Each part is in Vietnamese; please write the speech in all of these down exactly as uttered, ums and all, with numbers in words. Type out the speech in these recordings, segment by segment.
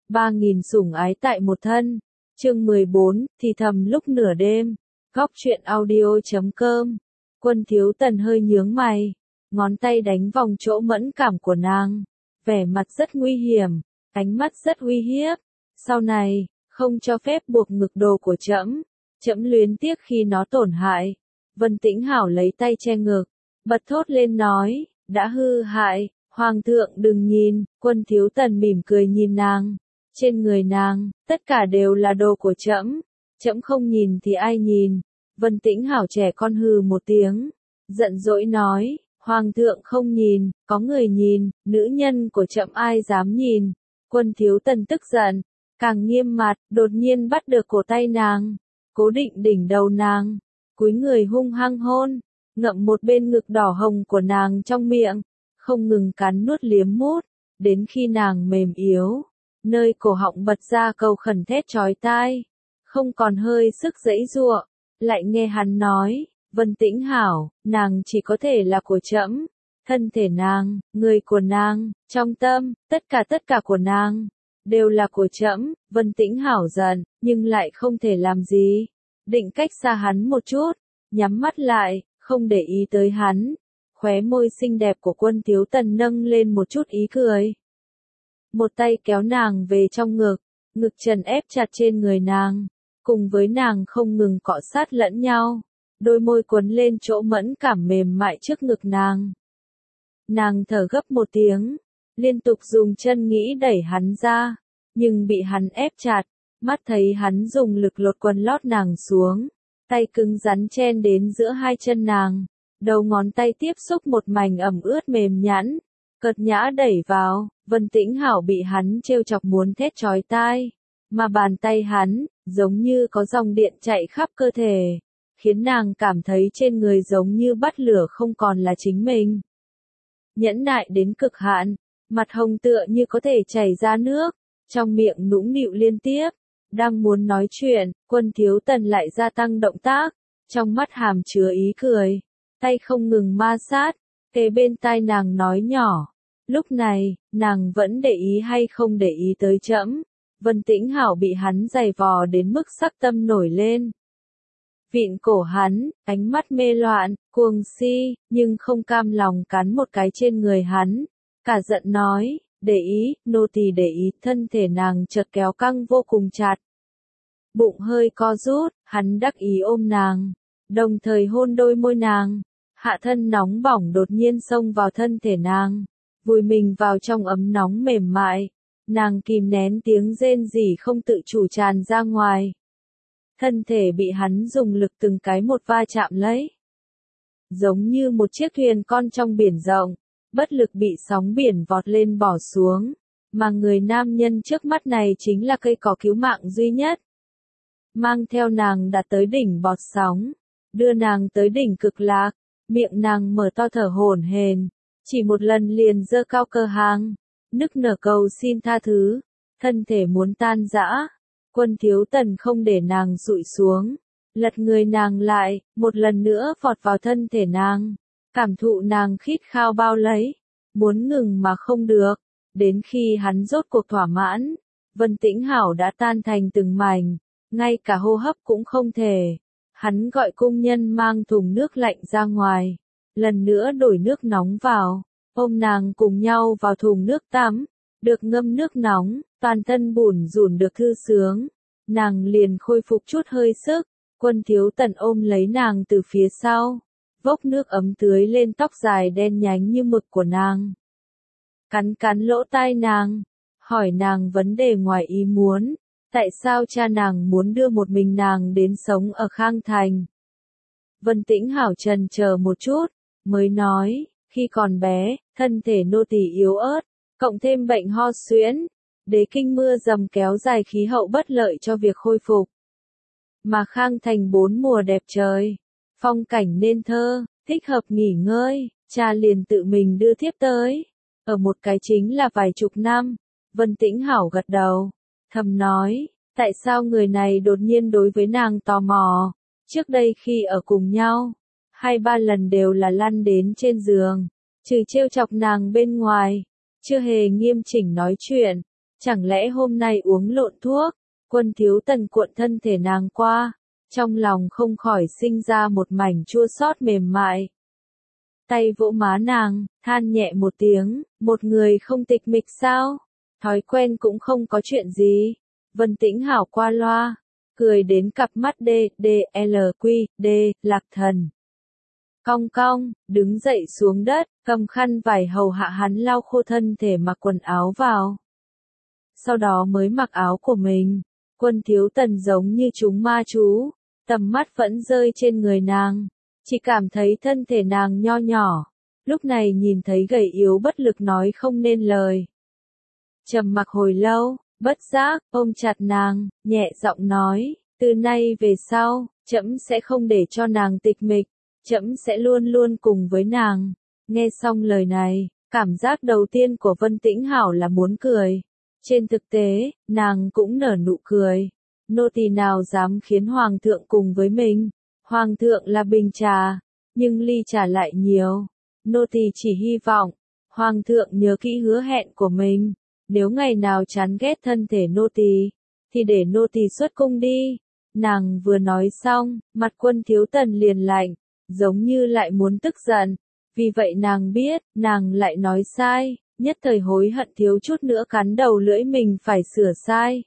Ba nghìn sủng ái tại một thân. Chương mười bốn, thì thầm lúc nửa đêm. Góc truyện audio chấm com. Quân Thiếu Tần hơi nhướng mày, ngón tay đánh vòng chỗ mẫn cảm của nàng, vẻ mặt rất nguy hiểm, ánh mắt rất uy hiếp. Sau này, không cho phép buộc ngực đồ của trẫm, trẫm luyến tiếc khi nó tổn hại. Vân Tĩnh Hảo lấy tay che ngực, bật thốt lên nói, đã hư hại, hoàng thượng đừng nhìn. Quân Thiếu Tần mỉm cười nhìn nàng, trên người nàng, tất cả đều là đồ của trẫm, trẫm không nhìn thì ai nhìn. Vân Tĩnh Hảo trẻ con hừ một tiếng, giận dỗi nói, hoàng thượng không nhìn, có người nhìn, nữ nhân của trẫm ai dám nhìn. Quân Thiếu Tần tức giận, càng nghiêm mặt, đột nhiên bắt được cổ tay nàng, cố định đỉnh đầu nàng, cúi người hung hăng hôn, ngậm một bên ngực đỏ hồng của nàng trong miệng, không ngừng cắn nuốt liếm mút, đến khi nàng mềm yếu, nơi cổ họng bật ra câu khẩn thét chói tai, không còn hơi sức giãy giụa. Lại nghe hắn nói, Vân Tĩnh Hảo, nàng chỉ có thể là của trẫm, thân thể nàng, người của nàng, trong tâm, tất cả tất cả của nàng, đều là của trẫm. Vân Tĩnh Hảo giận, nhưng lại không thể làm gì, định cách xa hắn một chút, nhắm mắt lại, không để ý tới hắn. Khóe môi xinh đẹp của Quân Thiếu Tần nâng lên một chút ý cười. Một tay kéo nàng về trong ngực, ngực trần ép chặt trên người nàng, cùng với nàng không ngừng cọ sát lẫn nhau, đôi môi cuốn lên chỗ mẫn cảm mềm mại trước ngực nàng. Nàng thở gấp một tiếng, liên tục dùng chân nghĩ đẩy hắn ra, nhưng bị hắn ép chặt, mắt thấy hắn dùng lực lột quần lót nàng xuống, tay cứng rắn chen đến giữa hai chân nàng, đầu ngón tay tiếp xúc một mảnh ẩm ướt mềm nhẵn, cợt nhã đẩy vào. Vân Tĩnh Hảo bị hắn trêu chọc muốn thét chói tai, mà bàn tay hắn, giống như có dòng điện chạy khắp cơ thể, khiến nàng cảm thấy trên người giống như bắt lửa không còn là chính mình. Nhẫn nại đến cực hạn, mặt hồng tựa như có thể chảy ra nước, trong miệng nũng nịu liên tiếp, đang muốn nói chuyện, Quân Thiếu Tần lại gia tăng động tác, trong mắt hàm chứa ý cười, tay không ngừng ma sát, kề bên tai nàng nói nhỏ. Lúc này, nàng vẫn để ý hay không để ý tới trẫm. Vân Tĩnh Hảo bị hắn giày vò đến mức sắc tâm nổi lên. Vịn cổ hắn, ánh mắt mê loạn, cuồng si, nhưng không cam lòng cắn một cái trên người hắn. Cả giận nói, để ý, nô tỳ để ý. Thân thể nàng chợt kéo căng vô cùng chặt. Bụng hơi co rút, hắn đắc ý ôm nàng, đồng thời hôn đôi môi nàng. Hạ thân nóng bỏng đột nhiên xông vào thân thể nàng, vùi mình vào trong ấm nóng mềm mại. Nàng kìm nén tiếng rên rỉ không tự chủ tràn ra ngoài. Thân thể bị hắn dùng lực từng cái một va chạm lấy. Giống như một chiếc thuyền con trong biển rộng, bất lực bị sóng biển vọt lên bỏ xuống. Mà người nam nhân trước mắt này chính là cây cỏ cứu mạng duy nhất. Mang theo nàng đạt tới đỉnh bọt sóng, đưa nàng tới đỉnh cực lạc, miệng nàng mở to thở hổn hển, chỉ một lần liền giơ cao cơ hang, nức nở cầu xin tha thứ, thân thể muốn tan rã. Quân Thiếu Tần không để nàng dụi xuống, lật người nàng lại, một lần nữa vọt vào thân thể nàng, cảm thụ nàng khít khao bao lấy, muốn ngừng mà không được, đến khi hắn rốt cuộc thỏa mãn, Vân Tĩnh Hảo đã tan thành từng mảnh, ngay cả hô hấp cũng không thể. Hắn gọi cung nhân mang thùng nước lạnh ra ngoài, lần nữa đổi nước nóng vào, ôm nàng cùng nhau vào thùng nước tắm, được ngâm nước nóng, toàn thân bủn rủn được thư sướng, nàng liền khôi phục chút hơi sức. Quân Thiếu Tần ôm lấy nàng từ phía sau, vốc nước ấm tưới lên tóc dài đen nhánh như mực của nàng, cắn cắn lỗ tai nàng, hỏi nàng vấn đề ngoài ý muốn, tại sao cha nàng muốn đưa một mình nàng đến sống ở Khang Thành. Vân Tĩnh Hảo chần chờ một chút, mới nói, khi còn bé, thân thể nô tỳ yếu ớt, cộng thêm bệnh ho suyễn, đế kinh mưa dầm kéo dài khí hậu bất lợi cho việc khôi phục. Mà Khang Thành bốn mùa đẹp trời, phong cảnh nên thơ, thích hợp nghỉ ngơi, cha liền tự mình đưa thiếp tới. Ở một cái chính là vài chục năm. Vân Tĩnh Hảo gật đầu, thầm nói, tại sao người này đột nhiên đối với nàng tò mò. Trước đây khi ở cùng nhau, hai ba lần đều là lăn đến trên giường, trừ trêu chọc nàng bên ngoài, chưa hề nghiêm chỉnh nói chuyện. Chẳng lẽ hôm nay uống lộn thuốc? Quân Thiếu Tần cuộn thân thể nàng qua, trong lòng không khỏi sinh ra một mảnh chua xót mềm mại. Tay vỗ má nàng, than nhẹ một tiếng, một người không tịch mịch sao? Thói quen cũng không có chuyện gì. Vân Tĩnh Hảo qua loa, cười đến cặp mắt D, D, L, Q, D, lạc thần. Cong cong, đứng dậy xuống đất, cầm khăn vải hầu hạ hắn lau khô thân thể mặc quần áo vào. Sau đó mới mặc áo của mình. Quân Thiếu Tần giống như chúng ma chú, tầm mắt vẫn rơi trên người nàng, chỉ cảm thấy thân thể nàng nho nhỏ, lúc này nhìn thấy gầy yếu bất lực nói không nên lời. Trầm mặc hồi lâu, bất giác ôm chặt nàng, nhẹ giọng nói, từ nay về sau, trẫm sẽ không để cho nàng tịch mịch, trẫm sẽ luôn luôn cùng với nàng. Nghe xong lời này, cảm giác đầu tiên của Vân Tĩnh Hảo là muốn cười. Trên thực tế, nàng cũng nở nụ cười. Nô tỳ nào dám khiến hoàng thượng cùng với mình? Hoàng thượng là bình trà, nhưng ly trà lại nhiều. Nô tỳ chỉ hy vọng, hoàng thượng nhớ kỹ hứa hẹn của mình. Nếu ngày nào chán ghét thân thể nô tỳ, thì để nô tỳ xuất cung đi. Nàng vừa nói xong, mặt Quân Thiếu Tần liền lạnh, giống như lại muốn tức giận. Vì vậy nàng biết, nàng lại nói sai, nhất thời hối hận thiếu chút nữa cắn đầu lưỡi mình phải sửa sai.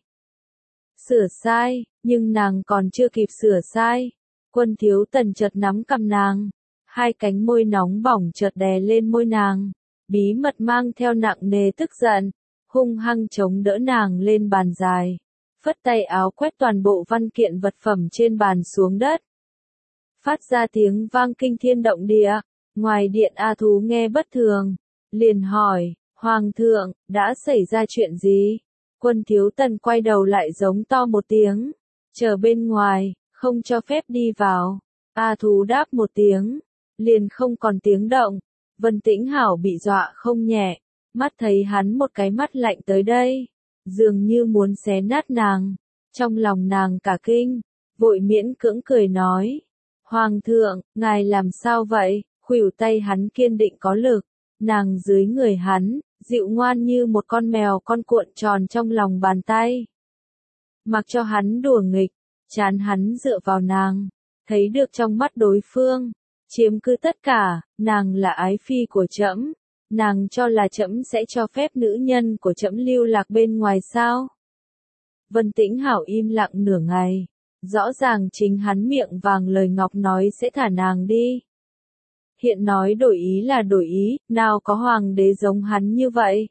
Sửa sai, nhưng nàng còn chưa kịp sửa sai. Quân Thiếu Tần chợt nắm cầm nàng, hai cánh môi nóng bỏng chợt đè lên môi nàng, bí mật mang theo nặng nề tức giận, hung hăng chống đỡ nàng lên bàn dài, phất tay áo quét toàn bộ văn kiện vật phẩm trên bàn xuống đất. Phát ra tiếng vang kinh thiên động địa, ngoài điện A Thú nghe bất thường, liền hỏi, Hoàng thượng, đã xảy ra chuyện gì? Quân Thiếu Tần quay đầu lại giống to một tiếng, chờ bên ngoài, không cho phép đi vào. A Thú đáp một tiếng, liền không còn tiếng động. Vân Tĩnh Hảo bị dọa không nhẹ, mắt thấy hắn một cái mắt lạnh tới đây, dường như muốn xé nát nàng. Trong lòng nàng cả kinh, vội miễn cưỡng cười nói, Hoàng thượng, ngài làm sao vậy? Khuỷu tay hắn kiên định có lực, nàng dưới người hắn, dịu ngoan như một con mèo con cuộn tròn trong lòng bàn tay. Mặc cho hắn đùa nghịch, chán hắn dựa vào nàng, thấy được trong mắt đối phương, chiếm cứ tất cả, nàng là ái phi của trẫm, nàng cho là trẫm sẽ cho phép nữ nhân của trẫm lưu lạc bên ngoài sao? Vân Tĩnh Hảo im lặng nửa ngày, rõ ràng chính hắn miệng vàng lời ngọc nói sẽ thả nàng đi. Hiện nói đổi ý là đổi ý, nào có hoàng đế giống hắn như vậy.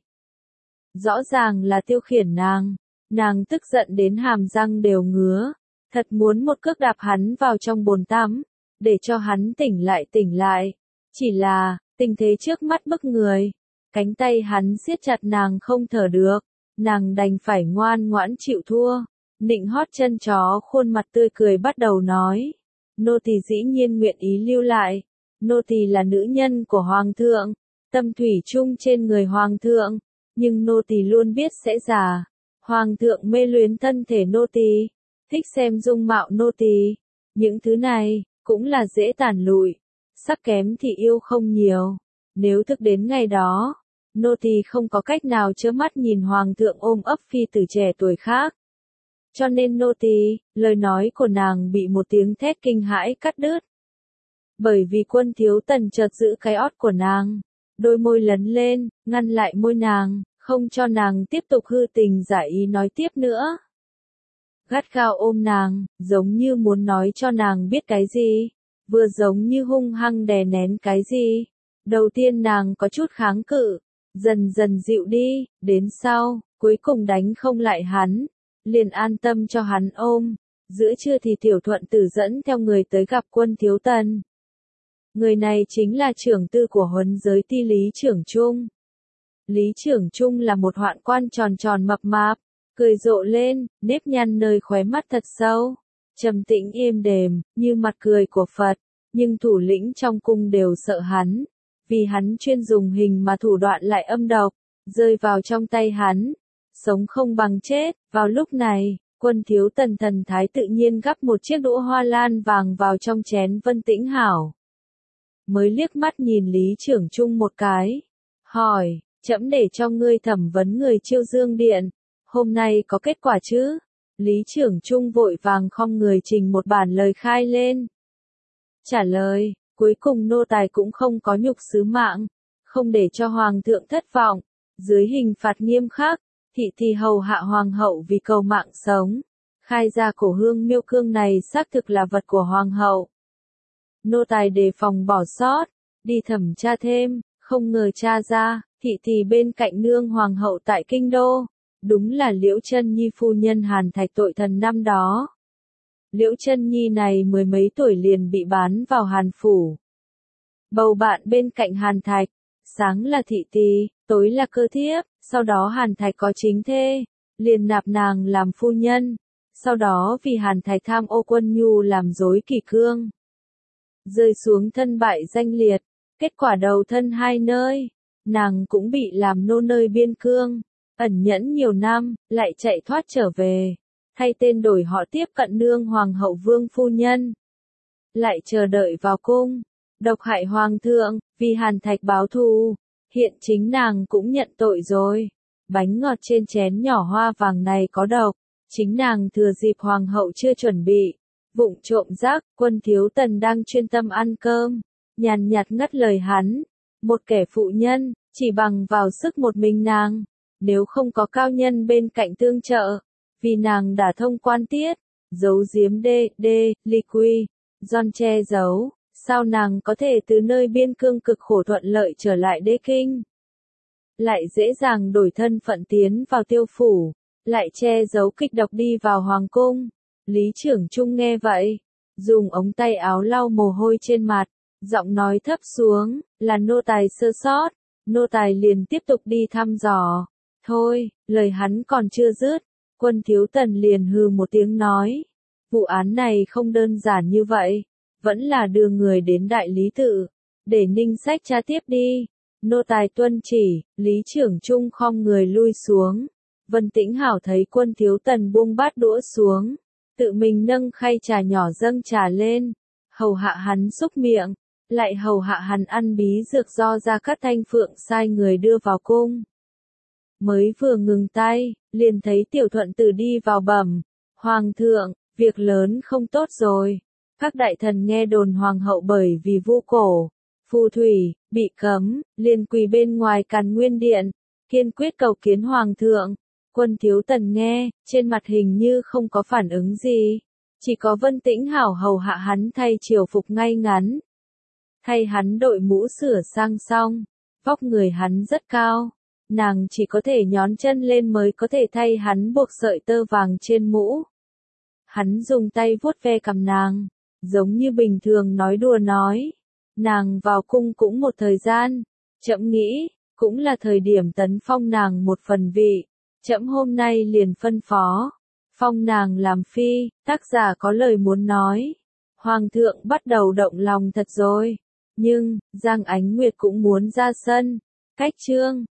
Rõ ràng là tiêu khiển nàng, nàng tức giận đến hàm răng đều ngứa, thật muốn một cước đạp hắn vào trong bồn tắm, để cho hắn tỉnh lại tỉnh lại. Chỉ là, tình thế trước mắt bức người, cánh tay hắn siết chặt nàng không thở được, nàng đành phải ngoan ngoãn chịu thua, nịnh hót chân chó khuôn mặt tươi cười bắt đầu nói, nô tỳ dĩ nhiên nguyện ý lưu lại. Nô tỳ là nữ nhân của hoàng thượng, tâm thủy chung trên người hoàng thượng, nhưng nô tỳ luôn biết sẽ già. Hoàng thượng mê luyến thân thể nô tỳ, thích xem dung mạo nô tỳ, những thứ này cũng là dễ tàn lụi, sắc kém thì yêu không nhiều. Nếu thức đến ngày đó, nô tỳ không có cách nào trơ mắt nhìn hoàng thượng ôm ấp phi tử trẻ tuổi khác. Cho nên nô tỳ, lời nói của nàng bị một tiếng thét kinh hãi cắt đứt. Bởi vì Quân Thiếu Tần chợt giữ cái ót của nàng, đôi môi lấn lên, ngăn lại môi nàng, không cho nàng tiếp tục hư tình giả ý nói tiếp nữa. Gắt gao ôm nàng, giống như muốn nói cho nàng biết cái gì, vừa giống như hung hăng đè nén cái gì. Đầu tiên nàng có chút kháng cự, dần dần dịu đi, đến sau, cuối cùng đánh không lại hắn, liền an tâm cho hắn ôm. Giữa trưa thì Tiểu Thuận Tử dẫn theo người tới gặp Quân Thiếu Tần. Người này chính là trưởng tư của Huấn Giới Ti Lý Trưởng Trung. Lý Trưởng Trung là một hoạn quan tròn tròn mập mạp, cười rộ lên, nếp nhăn nơi khóe mắt thật sâu, trầm tĩnh êm đềm, như mặt cười của Phật, nhưng thủ lĩnh trong cung đều sợ hắn, vì hắn chuyên dùng hình mà thủ đoạn lại âm độc, rơi vào trong tay hắn, sống không bằng chết. Vào lúc này, Quân Thiếu Tần thần thái tự nhiên gắp một chiếc đũa hoa lan vàng vào trong chén Vân Tĩnh Hảo. Mới liếc mắt nhìn Lý Trưởng Trung một cái, hỏi, trẫm để cho ngươi thẩm vấn người Chiêu Dương Điện, Hôm nay có kết quả chứ? Lý Trưởng Trung vội vàng khom người trình một bản lời khai lên. Trả lời, cuối cùng nô tài cũng không có nhục sứ mạng, không để cho Hoàng thượng thất vọng. Dưới hình phạt nghiêm khắc, thị thì hầu hạ Hoàng hậu vì cầu mạng sống. Khai ra cổ hương miêu cương này xác thực là vật của Hoàng hậu. Nô tài đề phòng bỏ sót, đi thẩm tra thêm, không ngờ tra ra, thị thì bên cạnh nương Hoàng hậu tại kinh đô. Đúng là Liễu Chân Nhi phu nhân Hàn Thạch tội thần năm đó. Liễu Chân Nhi này mười mấy tuổi liền bị bán vào Hàn phủ. Bầu bạn bên cạnh Hàn Thạch, sáng là thị tỳ, tối là cơ thiếp, sau đó Hàn Thạch có chính thê, liền nạp nàng làm phu nhân, sau đó vì Hàn Thạch tham ô quân nhu làm rối kỷ cương. Rơi xuống thân bại danh liệt, kết quả đầu thân hai nơi, nàng cũng bị làm nô nơi biên cương, ẩn nhẫn nhiều năm, lại chạy thoát trở về, thay tên đổi họ tiếp cận nương Hoàng hậu vương phu nhân. Lại chờ đợi vào cung, độc hại Hoàng thượng, vì Hàn Thạch báo thù, hiện chính nàng cũng nhận tội rồi. Bánh ngọt trên chén nhỏ hoa vàng này có độc, chính nàng thừa dịp Hoàng hậu chưa chuẩn bị, vụng trộm rác. Quân Thiếu Tần đang chuyên tâm ăn cơm, nhàn nhạt ngắt lời hắn, một kẻ phụ nhân, chỉ bằng vào sức một mình nàng, nếu không có cao nhân bên cạnh tương trợ, vì nàng đã thông quan tiết, giấu giếm đê, đê, ly quy, giòn che giấu, sao nàng có thể từ nơi biên cương cực khổ thuận lợi trở lại đế kinh? Lại dễ dàng đổi thân phận tiến vào tiêu phủ, lại che giấu kịch độc đi vào hoàng cung. Lý Trưởng Trung nghe vậy, dùng ống tay áo lau mồ hôi trên mặt, giọng nói thấp xuống, là nô tài sơ sót, nô tài liền tiếp tục đi thăm dò. Thôi, lời hắn còn chưa dứt, Quân Thiếu Tần liền hừ một tiếng nói, vụ án này không đơn giản như vậy, vẫn là đưa người đến đại lý tự, để ninh sách tra tiếp đi. Nô tài tuân chỉ, Lý Trưởng Trung khom người lui xuống. Vân Tĩnh Hảo thấy Quân Thiếu Tần buông bát đũa xuống, tự mình nâng khay trà nhỏ dâng trà lên, hầu hạ hắn xúc miệng, lại hầu hạ hắn ăn bí dược do Gia Cát Thanh Phượng sai người đưa vào cung. Mới vừa ngừng tay, liền thấy Tiểu Thuận Tử đi vào bẩm, Hoàng thượng, việc lớn không tốt rồi. Các đại thần nghe đồn Hoàng hậu bởi vì vu cổ, phù thủy, bị cấm, liền quỳ bên ngoài Càn Nguyên Điện, kiên quyết cầu kiến Hoàng thượng. Quân Thiếu Tần nghe, trên mặt hình như không có phản ứng gì, chỉ có Vân Tĩnh Hảo hầu hạ hắn thay triều phục ngay ngắn. Thay hắn đội mũ sửa sang xong, vóc người hắn rất cao, nàng chỉ có thể nhón chân lên mới có thể thay hắn buộc sợi tơ vàng trên mũ. Hắn dùng tay vuốt ve cằm nàng, giống như bình thường nói đùa nói, nàng vào cung cũng một thời gian, trẫm nghĩ, cũng là thời điểm tấn phong nàng một phần vị. Trẫm hôm nay liền phân phó, phong nàng làm phi. Tác giả có lời muốn nói. Hoàng thượng bắt đầu động lòng thật rồi. Nhưng, Giang Ánh Nguyệt cũng muốn ra sân. Cách chương.